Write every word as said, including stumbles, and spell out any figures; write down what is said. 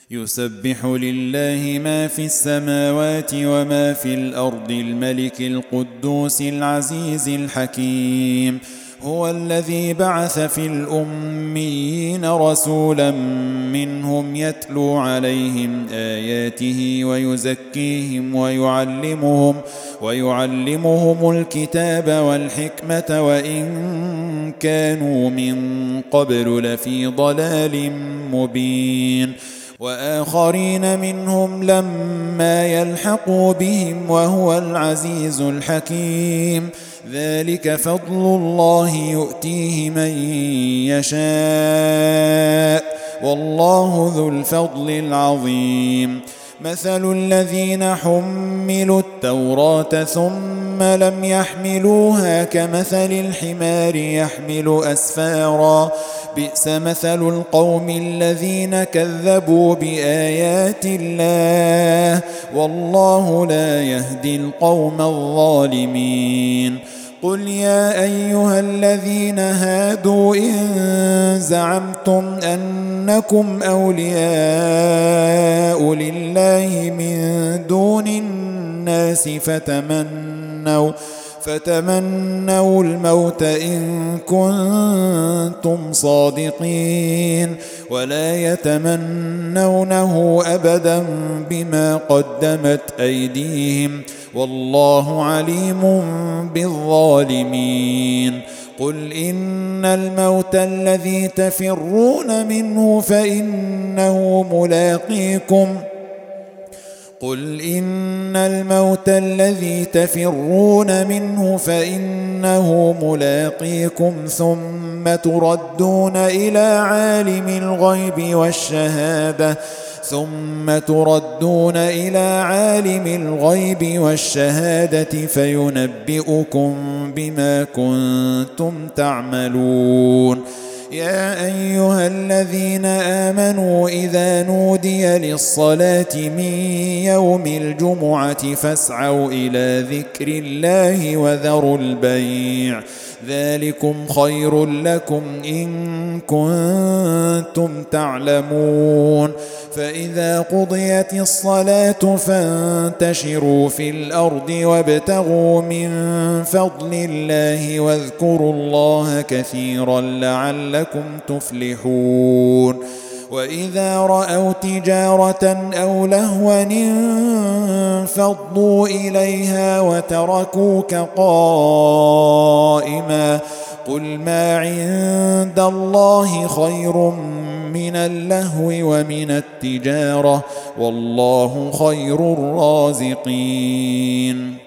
يسبح لله ما في السماوات وما في الأرض الملك القدوس العزيز الحكيم. هو الذي بعث في الأميين رسولا منهم يتلو عليهم آياته ويزكيهم ويعلمهم ويعلمهم الكتاب والحكمة وإن كانوا من قبل لفي ضلال مبين. وآخرين منهم لما يلحقوا بهم وهو العزيز الحكيم. ذلك فضل الله يؤتيه من يشاء والله ذو الفضل العظيم. مثل الذين حملوا التوراة ثم لم يحملوها كمثل الحمار يحمل أسفارا بئس مثل القوم الذين كذبوا بآيات الله والله لا يهدي القوم الظالمين. قل يا أيها الذين هادوا إن زعمتم أنكم أولياء لله من دون الناس فتمنوا فتمنوا الموت إن كنتم صادقين ولا يتمنونه أبدا بما قدمت أيديهم والله عليم بالظالمين. قل إن الموت الذي تفرون منه فإنه ملاقيكم قل إن الموت الذي تفرون منه فإنه ملاقيكم ثم تردون إلى عالم الغيب والشهادة ثم تردون إلى عالم الغيب والشهادة فينبئكم بما كنتم تعملون. يا أيها الذين آمنوا إذا نودي للصلاة من يوم الجمعة فاسعوا إلى ذكر الله وذروا البيع ذلكم خير لكم إن كنتم تعلمون. فإذا قضيت الصلاة فانتشروا في الأرض وابتغوا من فضل الله واذكروا الله كثيرا لعلكم تفلحون. وإذا رأوا تجارة أو لهوا انفضوا إليها وتركوك قائما قل ما عند الله خير من اللهو ومن التجارة والله خير الرازقين.